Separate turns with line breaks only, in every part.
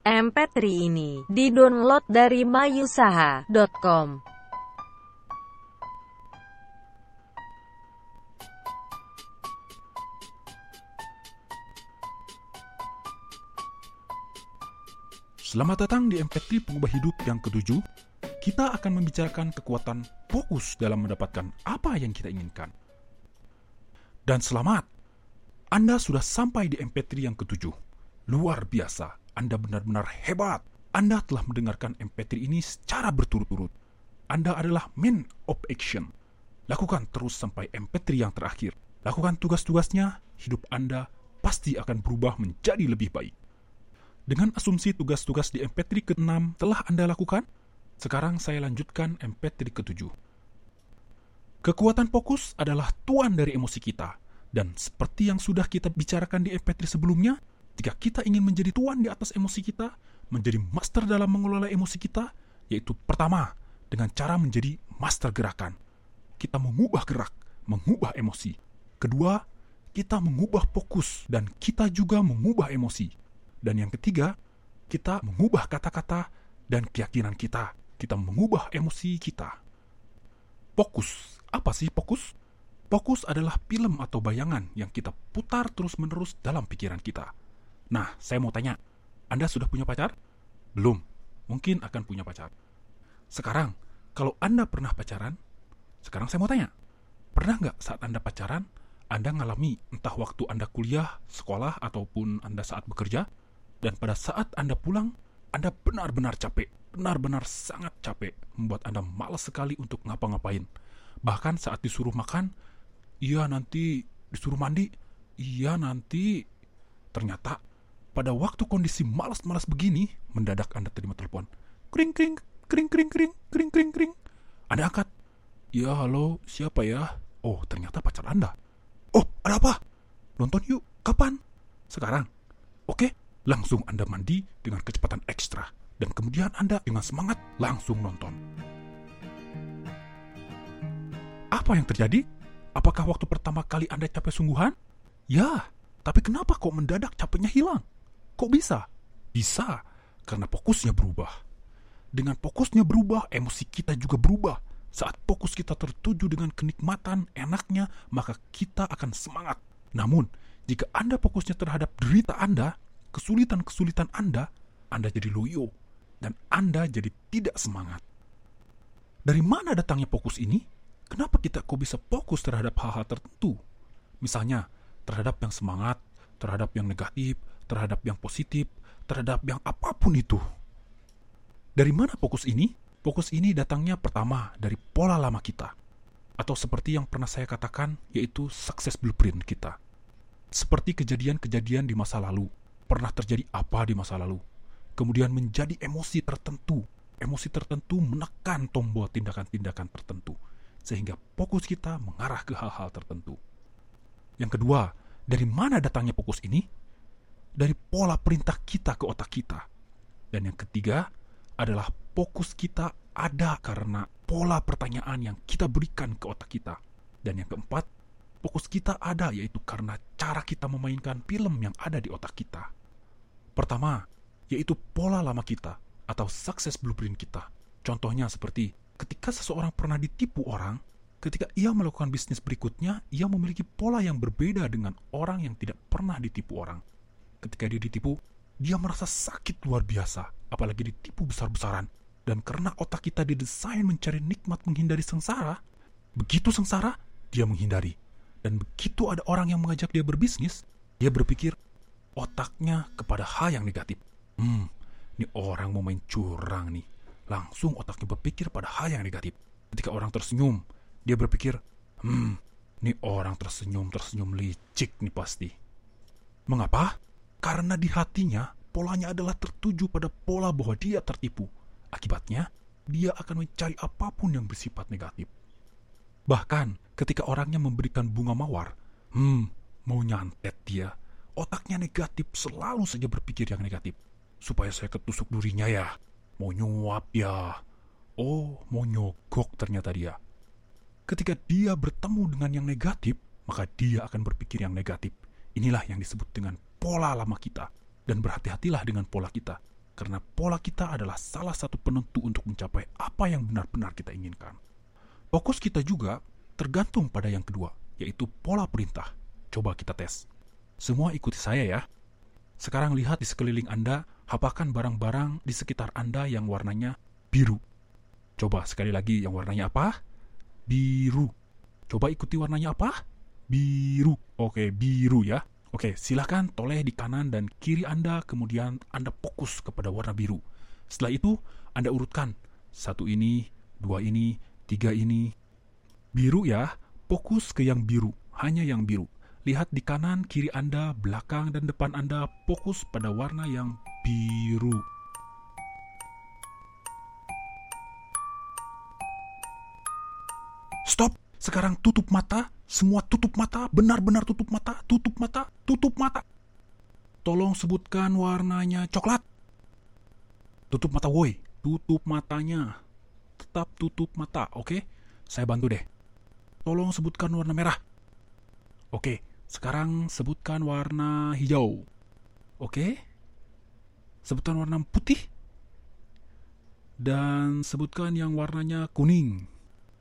MP3 ini didownload dari mayusaha.com.
Selamat datang di MP3 Pengubah Hidup yang ke-7. Kita akan membicarakan kekuatan fokus dalam mendapatkan apa yang kita inginkan. Dan selamat, Anda sudah sampai di MP3 yang ke-7. Luar biasa, Anda benar-benar hebat. Anda telah mendengarkan MP3 ini secara berturut-turut. Anda adalah man of action. Lakukan terus sampai MP3 yang terakhir. Lakukan tugas-tugasnya, hidup Anda pasti akan berubah menjadi lebih baik. Dengan asumsi tugas-tugas di MP3 ke-6 telah Anda lakukan, sekarang saya lanjutkan MP3 ke-7. Kekuatan fokus adalah tuan dari emosi kita, dan seperti yang sudah kita bicarakan di MP3 sebelumnya, jika kita ingin menjadi tuan di atas emosi kita, menjadi master dalam mengelola emosi kita, yaitu pertama, dengan cara menjadi master gerakan. Kita mengubah gerak, mengubah emosi. Kedua, kita mengubah fokus, dan kita juga mengubah emosi. Dan yang ketiga, kita mengubah kata-kata dan keyakinan kita. Kita mengubah emosi kita. Fokus. Apa sih fokus? Fokus adalah film atau bayangan yang kita putar terus-menerus dalam pikiran kita. Nah, saya mau tanya, Anda sudah punya pacar? Belum. Mungkin akan punya pacar. Sekarang, kalau Anda pernah pacaran, sekarang saya mau tanya, pernah nggak saat Anda pacaran, Anda ngalami entah waktu Anda kuliah, sekolah, ataupun Anda saat bekerja, dan pada saat Anda pulang, Anda benar-benar capek, benar-benar sangat capek, membuat Anda malas sekali untuk ngapa-ngapain. Bahkan saat disuruh makan, iya nanti, disuruh mandi, iya nanti. Ternyata, pada waktu kondisi malas-malas begini, mendadak Anda terima telepon. Kring, kring, kring, kring, kring, kring, kring, kring. Anda angkat. Ya, halo, siapa ya? Oh, ternyata pacar Anda. Oh, ada apa? Nonton yuk, kapan? Sekarang. Oke. Langsung Anda mandi dengan kecepatan ekstra. Dan kemudian Anda dengan semangat langsung nonton. Apa yang terjadi? Apakah waktu pertama kali Anda capek sungguhan? Ya, tapi kenapa kok mendadak capeknya hilang? Kok bisa? Bisa, karena fokusnya berubah. Dengan fokusnya berubah, emosi kita juga berubah. Saat fokus kita tertuju dengan kenikmatan, enaknya, maka kita akan semangat. Namun, jika Anda fokusnya terhadap derita Anda, kesulitan-kesulitan Anda jadi loyo, dan Anda jadi tidak semangat. Dari mana datangnya fokus ini? Kenapa kita kok bisa fokus terhadap hal-hal tertentu? Misalnya, terhadap yang semangat, terhadap yang negatif, terhadap yang positif, terhadap yang apapun itu. Dari mana fokus ini? Fokus ini datangnya pertama dari pola lama kita. Atau seperti yang pernah saya katakan, yaitu success blueprint kita. Seperti kejadian-kejadian di masa lalu. Pernah terjadi apa di masa lalu? Kemudian menjadi emosi tertentu. Emosi tertentu menekan tombol tindakan-tindakan tertentu. Sehingga fokus kita mengarah ke hal-hal tertentu. Yang kedua, dari mana datangnya fokus ini? Dari pola perintah kita ke otak kita. Dan yang ketiga adalah fokus kita ada karena pola pertanyaan yang kita berikan ke otak kita. Dan yang keempat, fokus kita ada yaitu karena cara kita memainkan film yang ada di otak kita. Pertama, yaitu pola lama kita atau success blueprint kita. Contohnya seperti ketika seseorang pernah ditipu orang, ketika ia melakukan bisnis berikutnya, ia memiliki pola yang berbeda dengan orang yang tidak pernah ditipu orang. Ketika dia ditipu, dia merasa sakit luar biasa, apalagi ditipu besar-besaran. Dan karena otak kita didesain mencari nikmat menghindari sengsara, begitu sengsara, dia menghindari. Dan begitu ada orang yang mengajak dia berbisnis, dia berpikir otaknya kepada hal yang negatif. Ini orang mau main curang nih. Langsung otaknya berpikir pada hal yang negatif. Ketika orang tersenyum, dia berpikir, ini orang tersenyum licik nih pasti. Mengapa? Karena di hatinya, polanya adalah tertuju pada pola bahwa dia tertipu. Akibatnya, dia akan mencari apapun yang bersifat negatif. Bahkan, ketika orangnya memberikan bunga mawar, mau nyantet dia, otaknya negatif, selalu saja berpikir yang negatif. Supaya saya ketusuk durinya ya, mau nyuap ya, oh mau nyogok ternyata dia. Ketika dia bertemu dengan yang negatif, maka dia akan berpikir yang negatif. Inilah yang disebut dengan pola lama kita. Dan berhati-hatilah dengan pola kita. Karena pola kita adalah salah satu penentu untuk mencapai apa yang benar-benar kita inginkan. Fokus kita juga tergantung pada yang kedua, yaitu pola perintah. Coba kita tes. Semua ikuti saya ya. Sekarang lihat di sekeliling Anda, hapakan barang-barang di sekitar Anda yang warnanya biru. Coba sekali lagi, yang warnanya apa? Biru. Coba ikuti warnanya apa? Biru. Oke, biru ya. Oke, silahkan toleh di kanan dan kiri Anda, kemudian Anda fokus kepada warna biru. Setelah itu, Anda urutkan. 1 ini, 2 ini, 3 ini. Biru ya, fokus ke yang biru, hanya yang biru. Lihat di kanan, kiri Anda, belakang dan depan Anda, fokus pada warna yang biru. Stop! Sekarang tutup mata. Semua tutup mata, benar-benar tutup mata, tutup mata, tutup mata. Tolong sebutkan warnanya coklat. Tutup mata, woi. Tutup matanya. Tetap tutup mata, oke? Saya bantu deh. Tolong sebutkan warna merah. Oke, sekarang sebutkan warna hijau. Oke? Sebutkan warna putih. Dan sebutkan yang warnanya kuning.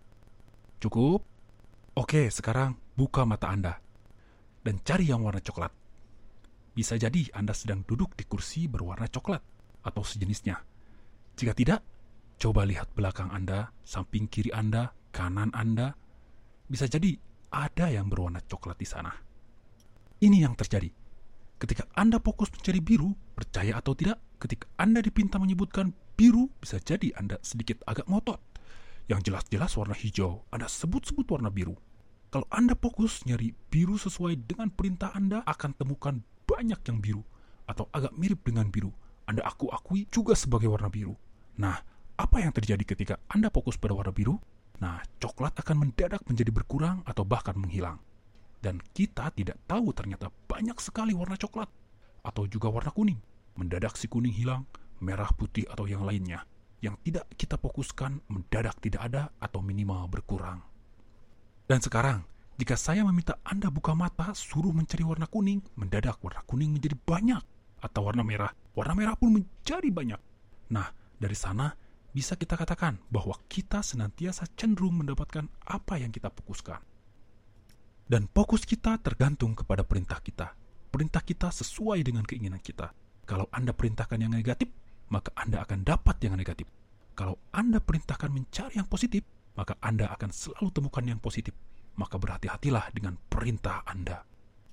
Cukup? Oke, sekarang buka mata Anda dan cari yang warna coklat. Bisa jadi Anda sedang duduk di kursi berwarna coklat atau sejenisnya. Jika tidak, coba lihat belakang Anda, samping kiri Anda, kanan Anda. Bisa jadi ada yang berwarna coklat di sana. Ini yang terjadi. Ketika Anda fokus mencari biru, percaya atau tidak, ketika Anda dipinta menyebutkan biru, bisa jadi Anda sedikit agak ngotot. Yang jelas-jelas warna hijau, Anda sebut-sebut warna biru. Kalau Anda fokus nyari biru sesuai dengan perintah Anda, akan temukan banyak yang biru atau agak mirip dengan biru. Anda akui juga sebagai warna biru. Nah, apa yang terjadi ketika Anda fokus pada warna biru? Nah, coklat akan mendadak menjadi berkurang atau bahkan menghilang. Dan kita tidak tahu ternyata banyak sekali warna coklat atau juga warna kuning. Mendadak si kuning hilang, merah, putih, atau yang lainnya. Yang tidak kita fokuskan mendadak tidak ada atau minimal berkurang. Dan sekarang, jika saya meminta Anda buka mata, suruh mencari warna kuning, mendadak warna kuning menjadi banyak. Atau warna merah pun menjadi banyak. Nah, dari sana bisa kita katakan bahwa kita senantiasa cenderung mendapatkan apa yang kita fokuskan. Dan fokus kita tergantung kepada perintah kita. Perintah kita sesuai dengan keinginan kita. Kalau Anda perintahkan yang negatif, maka Anda akan dapat yang negatif. Kalau Anda perintahkan mencari yang positif, maka Anda akan selalu temukan yang positif. Maka berhati-hatilah dengan perintah Anda.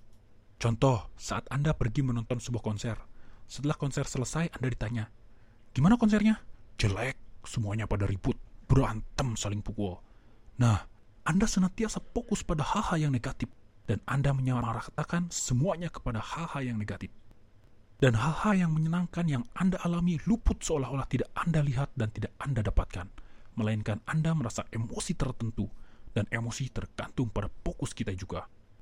Contoh, saat Anda pergi menonton sebuah konser. Setelah konser selesai, Anda ditanya, "Gimana konsernya?" "Jelek, semuanya pada ribut, berantem, saling pukul." Nah, Anda senantiasa fokus pada hal-hal yang negatif. Dan Anda menyamaratakan semuanya kepada hal-hal yang negatif. Dan hal-hal yang menyenangkan yang Anda alami luput seolah-olah tidak Anda lihat dan tidak Anda dapatkan. Melainkan Anda merasa emosi tertentu, dan emosi tergantung pada fokus kita juga.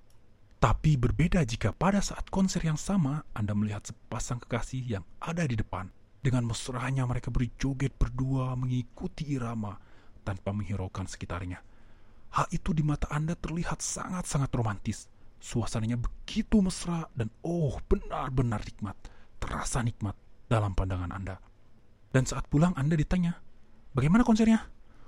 Tapi berbeda jika pada saat konser yang sama, Anda melihat sepasang kekasih yang ada di depan. Dengan mesranya mereka berjoget berdua mengikuti irama, tanpa menghiraukan sekitarnya. Hal itu di mata Anda terlihat sangat-sangat romantis. Suasananya begitu mesra dan benar-benar nikmat, terasa nikmat dalam pandangan Anda. Dan saat pulang Anda ditanya, "Bagaimana konsernya?"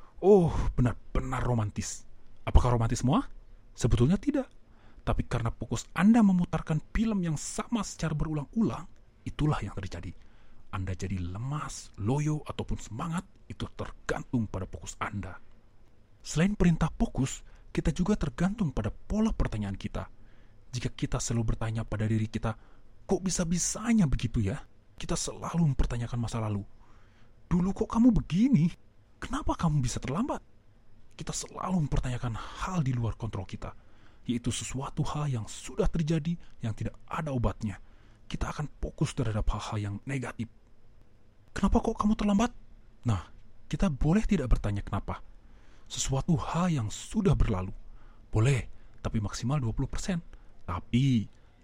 Benar-benar romantis. Apakah romantis semua? Sebetulnya tidak. Tapi karena fokus Anda memutarkan film yang sama secara berulang-ulang, itulah yang terjadi. Anda jadi lemas, loyo, ataupun semangat, itu tergantung pada fokus Anda. Selain perintah fokus, kita juga tergantung pada pola pertanyaan kita. Jika kita selalu bertanya pada diri kita, "Kok bisa-bisanya begitu ya?" Kita selalu mempertanyakan masa lalu. "Dulu kok kamu begini? Kenapa kamu bisa terlambat?" Kita selalu mempertanyakan hal di luar kontrol kita, yaitu sesuatu hal yang sudah terjadi yang tidak ada obatnya. Kita akan fokus terhadap hal-hal yang negatif. "Kenapa kok kamu terlambat?" Nah, kita boleh tidak bertanya kenapa. Sesuatu hal yang sudah berlalu. Boleh, tapi maksimal 20%. Tapi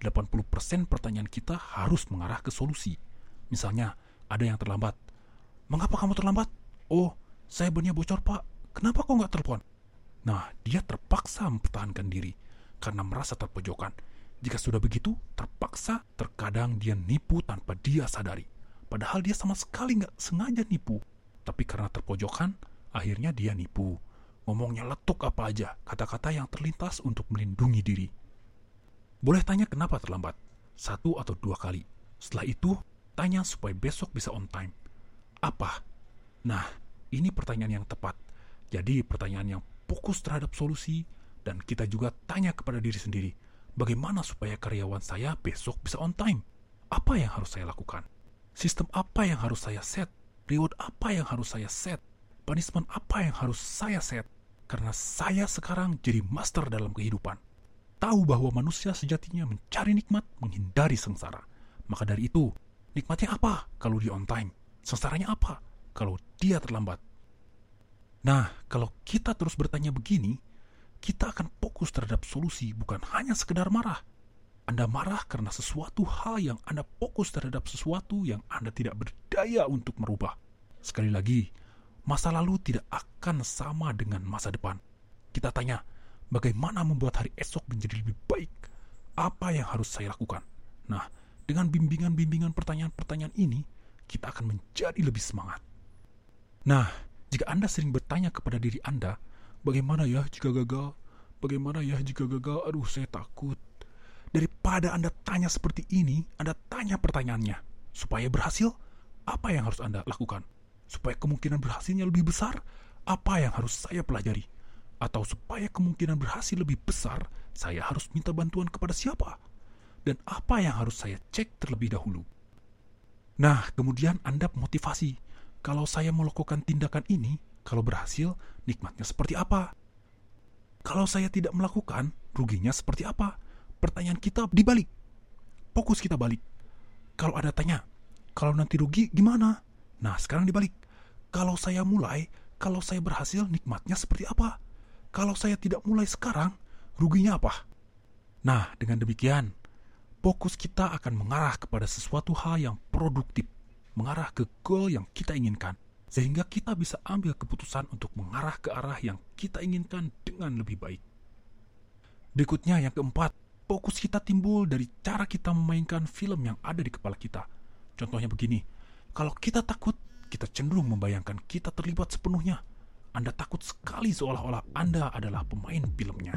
80% pertanyaan kita harus mengarah ke solusi. Misalnya, ada yang terlambat. "Mengapa kamu terlambat?" "Saya bannya bocor, Pak. Kenapa kok nggak telepon?" Nah, dia terpaksa mempertahankan diri karena merasa terpojokan. Jika sudah begitu, terpaksa terkadang dia nipu tanpa dia sadari. padahal dia sama sekali nggak sengaja nipu. Tapi karena terpojokan, akhirnya dia nipu. Ngomongnya letuk apa aja, kata-kata yang terlintas untuk melindungi diri. Boleh tanya kenapa terlambat, 1 atau 2 kali. Setelah itu, tanya supaya besok bisa on time. Apa? Nah, ini pertanyaan yang tepat. Jadi pertanyaan yang fokus terhadap solusi, dan kita juga tanya kepada diri sendiri, bagaimana supaya karyawan saya besok bisa on time? Apa yang harus saya lakukan? Sistem apa yang harus saya set? Reward apa yang harus saya set? Punishment apa yang harus saya set? Karena saya sekarang jadi master dalam kehidupan. Tahu bahwa manusia sejatinya mencari nikmat, menghindari sengsara. Maka dari itu, nikmatnya apa kalau dia on time? Sengsaranya apa kalau dia terlambat? Nah, kalau kita terus bertanya begini, kita akan fokus terhadap solusi, bukan hanya sekedar marah. Anda marah karena sesuatu hal yang Anda fokus terhadap sesuatu yang Anda tidak berdaya untuk merubah. Sekali lagi, masa lalu tidak akan sama dengan masa depan. Kita tanya, bagaimana membuat hari esok menjadi lebih baik? Apa yang harus saya lakukan? Nah, dengan bimbingan-bimbingan pertanyaan-pertanyaan ini, kita akan menjadi lebih semangat. Nah, jika Anda sering bertanya kepada diri Anda, bagaimana ya jika gagal? Bagaimana ya jika gagal? Aduh, saya takut. Daripada Anda tanya seperti ini, Anda tanya pertanyaannya. Supaya berhasil, apa yang harus Anda lakukan? Supaya kemungkinan berhasilnya lebih besar, apa yang harus saya pelajari? Atau supaya kemungkinan berhasil lebih besar, saya harus minta bantuan kepada siapa? Dan apa yang harus saya cek terlebih dahulu? Nah, kemudian Anda motivasi. Kalau saya melakukan tindakan ini, kalau berhasil, nikmatnya seperti apa? Kalau saya tidak melakukan, ruginya seperti apa? Pertanyaan kita dibalik. Fokus kita balik. Kalau Anda tanya, kalau nanti rugi gimana? Nah, sekarang dibalik. Kalau saya mulai, kalau saya berhasil, nikmatnya seperti apa? Kalau saya tidak mulai sekarang, ruginya apa? Nah, dengan demikian, fokus kita akan mengarah kepada sesuatu hal yang produktif, mengarah ke goal yang kita inginkan, sehingga kita bisa ambil keputusan untuk mengarah ke arah yang kita inginkan dengan lebih baik. Berikutnya, yang keempat, fokus kita timbul dari cara kita memainkan film yang ada di kepala kita. Contohnya begini, kalau kita takut, kita cenderung membayangkan kita terlibat sepenuhnya. Anda takut sekali seolah-olah Anda adalah pemain filmnya.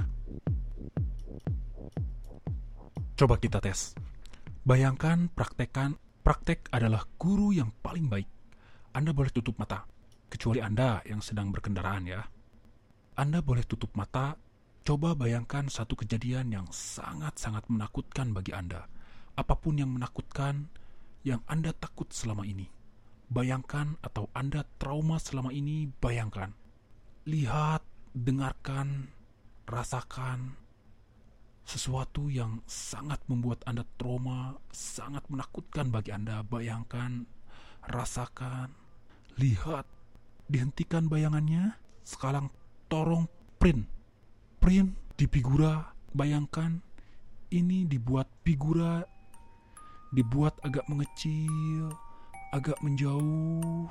Coba kita tes. Bayangkan praktek adalah guru yang paling baik. Anda boleh tutup mata, kecuali Anda yang sedang berkendaraan ya. Anda boleh tutup mata. Coba bayangkan satu kejadian yang sangat-sangat menakutkan bagi Anda. Apapun yang menakutkan, yang Anda takut selama ini. Bayangkan atau Anda trauma selama ini, bayangkan. Lihat, dengarkan, rasakan sesuatu yang sangat membuat Anda trauma, sangat menakutkan bagi Anda. Bayangkan, rasakan, lihat, dihentikan bayangannya. Sekarang tolong print di figura. Bayangkan ini dibuat figura, dibuat agak mengecil, agak menjauh,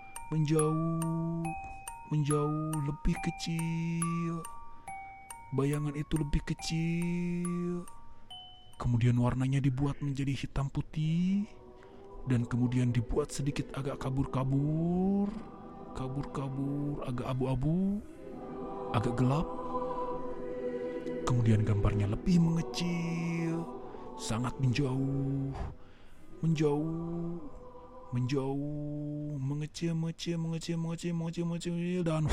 lebih kecil. Bayangan itu lebih kecil. Kemudian warnanya dibuat menjadi hitam putih, dan kemudian dibuat sedikit agak kabur-kabur, agak abu-abu, agak gelap. Kemudian gambarnya lebih mengecil, sangat menjauh, mengecil, dan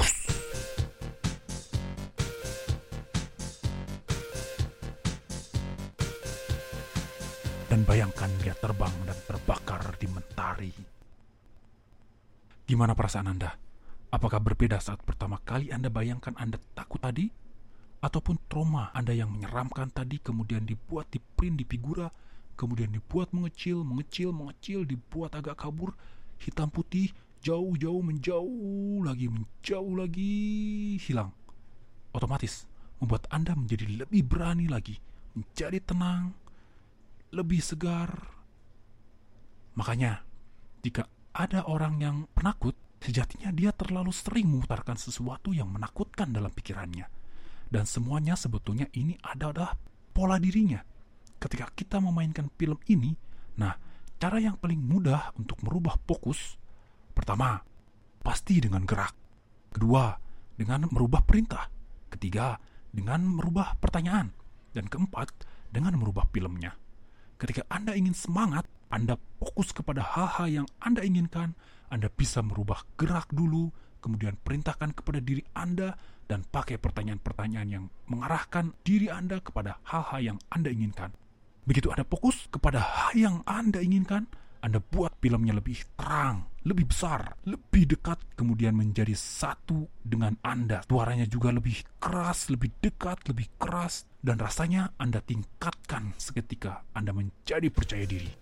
bayangkan dia terbang dan terbakar di mentari. Gimana perasaan Anda? Apakah berbeda saat pertama kali Anda bayangkan Anda takut tadi? Ataupun trauma Anda yang menyeramkan tadi kemudian dibuat di print di figura, kemudian dibuat mengecil, dibuat agak kabur, hitam putih, menjauh lagi, hilang. Otomatis membuat Anda menjadi lebih berani lagi, menjadi tenang, lebih segar. Makanya, jika ada orang yang penakut, sejatinya dia terlalu sering memutarkan sesuatu yang menakutkan dalam pikirannya. Dan semuanya sebetulnya ini adalah pola dirinya. Ketika kita memainkan film ini, nah, Cara yang paling mudah untuk merubah fokus, pertama, pasti dengan gerak. Kedua, dengan merubah perintah. Ketiga, dengan merubah pertanyaan. Dan keempat, dengan merubah filmnya. Ketika Anda ingin semangat, Anda fokus kepada hal-hal yang Anda inginkan, Anda bisa merubah gerak dulu, kemudian perintahkan kepada diri Anda, dan pakai pertanyaan-pertanyaan yang mengarahkan diri Anda kepada hal-hal yang Anda inginkan. Begitu Anda fokus kepada hal yang Anda inginkan, Anda buat filmnya lebih terang, lebih besar, lebih dekat, kemudian menjadi satu dengan Anda. Suaranya juga lebih keras, lebih dekat, lebih keras, dan rasanya Anda tingkatkan seketika Anda menjadi percaya diri.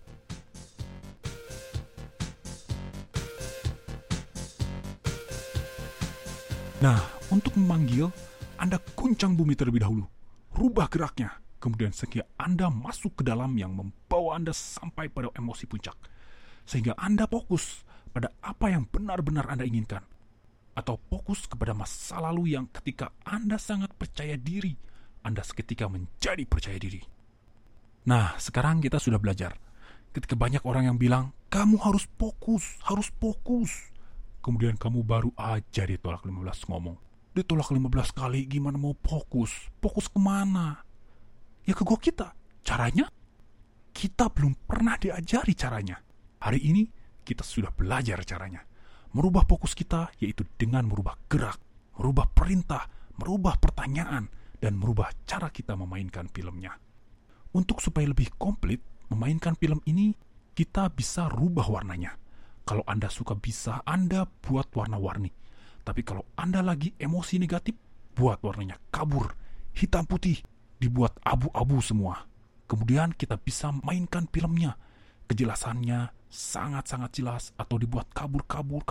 Nah, untuk memanggil, Anda guncang bumi terlebih dahulu. Rubah geraknya. Kemudian sehingga Anda masuk ke dalam yang membawa Anda sampai pada emosi puncak. Sehingga Anda fokus pada apa yang benar-benar Anda inginkan. Atau fokus kepada masa lalu yang ketika Anda sangat percaya diri, Anda seketika menjadi percaya diri. Nah, sekarang kita sudah belajar. Ketika banyak orang yang bilang, kamu harus fokus, harus fokus. Kemudian kamu baru aja ditolak 15 ngomong. Ditolak 15 kali, gimana mau fokus? Fokus kemana? Ya ke gua kita. Caranya? Kita belum pernah diajari caranya. Hari ini kita sudah belajar caranya. Merubah fokus kita yaitu dengan merubah gerak, merubah perintah, merubah pertanyaan, dan merubah cara kita memainkan filmnya. Untuk supaya lebih komplit memainkan film ini, kita bisa rubah warnanya. Kalau Anda suka bisa, Anda buat warna-warni. Tapi kalau Anda lagi emosi negatif, buat warnanya kabur, hitam putih, dibuat abu-abu semua. Kemudian kita bisa mainkan filmnya. Kejelasannya sangat-sangat jelas atau dibuat kabur.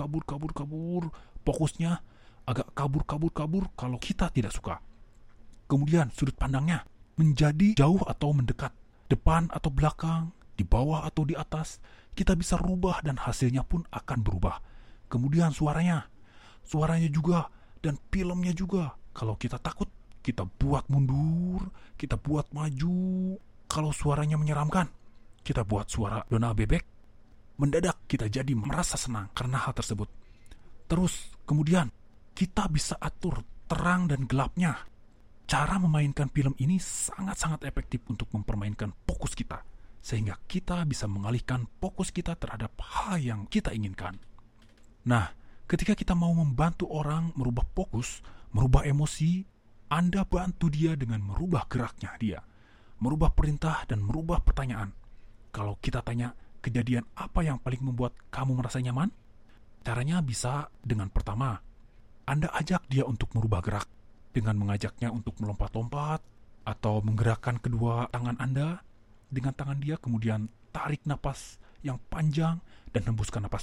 Fokusnya agak kabur kalau kita tidak suka. Kemudian sudut pandangnya menjadi jauh atau mendekat, depan atau belakang, di bawah atau di atas. Kita bisa rubah dan hasilnya pun akan berubah. Kemudian suaranya juga dan filmnya juga. Kalau kita takut, kita buat mundur, kita buat maju. Kalau suaranya menyeramkan, kita buat suara Dona bebek. Mendadak kita jadi merasa senang karena hal tersebut. Terus kemudian kita bisa atur terang dan gelapnya. Cara memainkan film ini sangat-sangat efektif untuk mempermainkan fokus kita, sehingga kita bisa mengalihkan fokus kita terhadap hal yang kita inginkan. Nah, ketika kita mau membantu orang merubah fokus, merubah emosi, Anda bantu dia dengan merubah geraknya dia, merubah perintah dan merubah pertanyaan. Kalau kita tanya, kejadian apa yang paling membuat kamu merasa nyaman? Caranya bisa dengan pertama, Anda ajak dia untuk merubah gerak, dengan mengajaknya untuk melompat-lompat, atau menggerakkan kedua tangan Anda dengan tangan dia, kemudian tarik napas yang panjang dan hembuskan napas.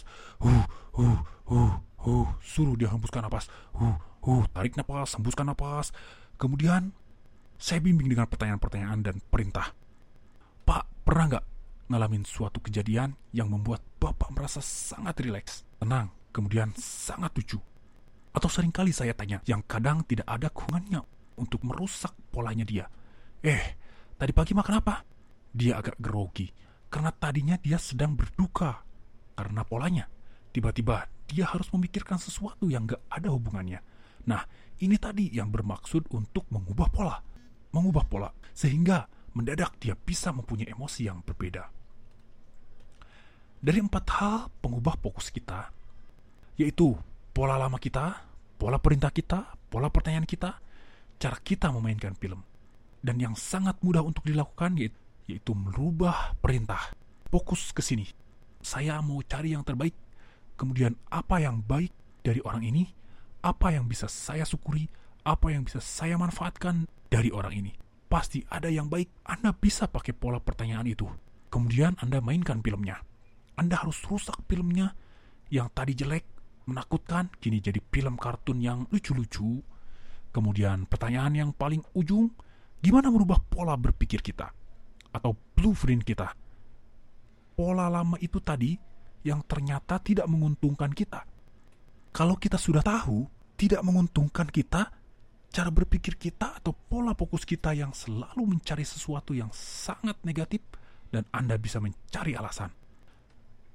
Suruh dia hembuskan napas. Tarik napas, hembuskan napas. Kemudian saya bimbing dengan pertanyaan-pertanyaan dan perintah. Pak, pernah nggak ngalamin suatu kejadian yang membuat Bapak merasa sangat rileks, tenang, kemudian sangat lucu? Atau seringkali saya tanya, yang kadang tidak ada hubungannya untuk merusak polanya dia. Tadi pagi makan apa? Dia agak grogi, karena tadinya dia sedang berduka karena polanya. Tiba-tiba dia harus memikirkan sesuatu yang gak ada hubungannya. Nah, ini tadi yang bermaksud untuk mengubah pola, sehingga mendadak dia bisa mempunyai emosi yang berbeda. Dari 4 hal pengubah fokus kita, yaitu pola lama kita, pola perintah kita, pola pertanyaan kita, cara kita memainkan film. Dan yang sangat mudah untuk dilakukan yaitu merubah perintah. Fokus ke sini. Saya mau cari yang terbaik. Kemudian apa yang baik dari orang ini, apa yang bisa saya syukuri, apa yang bisa saya manfaatkan dari orang ini. Pasti ada yang baik. Anda bisa pakai pola pertanyaan itu. Kemudian Anda mainkan filmnya. Anda harus rusak filmnya yang tadi jelek, menakutkan, kini jadi film kartun yang lucu-lucu. Kemudian pertanyaan yang paling ujung, gimana merubah pola berpikir kita atau blueprint kita? Pola lama itu tadi yang ternyata tidak menguntungkan kita. Kalau kita sudah tahu tidak menguntungkan kita, cara berpikir kita atau pola fokus kita yang selalu mencari sesuatu yang sangat negatif, dan Anda bisa mencari alasan.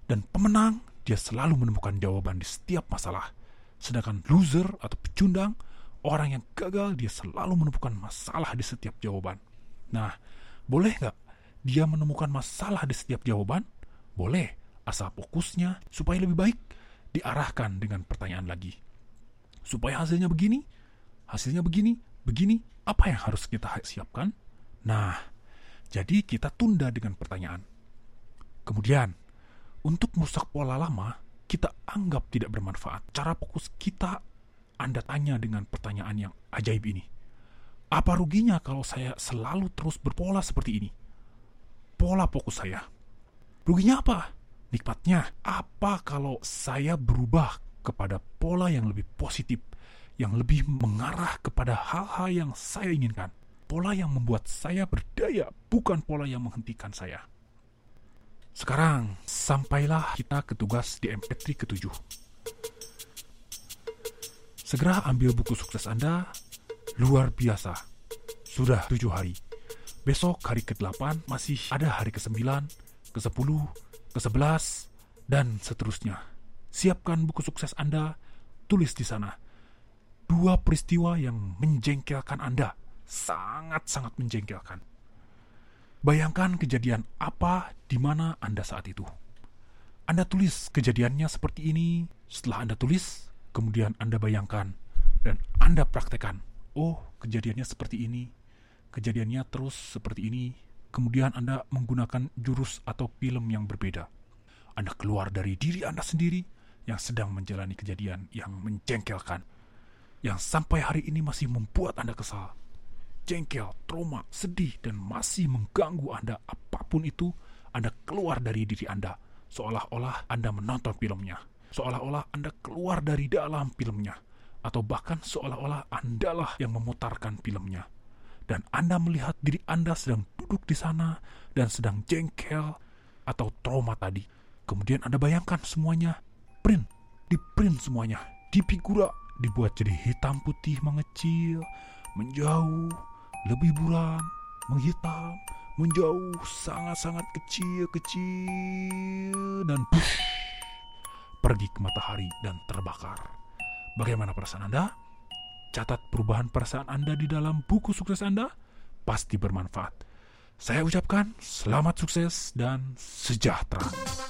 Dan pemenang, dia selalu menemukan jawaban di setiap masalah. Sedangkan loser atau pecundang, orang yang gagal, dia selalu menemukan masalah di setiap jawaban. Nah, boleh nggak dia menemukan masalah di setiap jawaban? Boleh, asal fokusnya supaya lebih baik diarahkan dengan pertanyaan lagi. Supaya hasilnya begini, begini, apa yang harus kita siapkan? Nah, jadi kita tunda dengan pertanyaan. Kemudian, untuk merusak pola lama, kita anggap tidak bermanfaat. Cara fokus kita, Anda tanya dengan pertanyaan yang ajaib ini. Apa ruginya kalau saya selalu terus berpola seperti ini? Pola fokus saya. Ruginya apa? Nikmatnya, apa kalau saya berubah kepada pola yang lebih positif, yang lebih mengarah kepada hal-hal yang saya inginkan? Pola yang membuat saya berdaya, bukan pola yang menghentikan saya. Sekarang, sampailah kita ke tugas di MP3 ke-7. Segera ambil buku sukses Anda, luar biasa. Sudah 7 hari. Besok hari ke-8, masih ada hari ke-9, ke-10, ke-11, dan seterusnya. Siapkan buku sukses Anda, tulis di sana 2 peristiwa yang menjengkelkan Anda, sangat-sangat menjengkelkan. Bayangkan kejadian apa di mana Anda saat itu. Anda tulis kejadiannya seperti ini. Setelah Anda tulis, kemudian Anda bayangkan dan Anda praktekkan. Oh, kejadiannya seperti ini. Kejadiannya terus seperti ini. Kemudian Anda menggunakan jurus atau film yang berbeda. Anda keluar dari diri Anda sendiri yang sedang menjalani kejadian yang menjengkelkan, yang sampai hari ini masih membuat Anda kesal, jengkel, trauma, sedih, dan masih mengganggu Anda. Apapun itu, Anda keluar dari diri Anda, seolah-olah Anda menonton filmnya, seolah-olah Anda keluar dari dalam filmnya, atau bahkan seolah-olah Andalah yang memutarkan filmnya. Dan Anda melihat diri Anda sedang duduk di sana dan sedang jengkel atau trauma tadi. Kemudian Anda bayangkan semuanya, di-print semuanya, dipigura, dibuat jadi hitam putih mengecil, menjauh, lebih buram, menghitam, menjauh, sangat-sangat kecil, dan push, pergi ke matahari dan terbakar. Bagaimana perasaan Anda? Catat perubahan perasaan Anda di dalam buku sukses Anda. Pasti bermanfaat. Saya ucapkan selamat sukses dan sejahtera.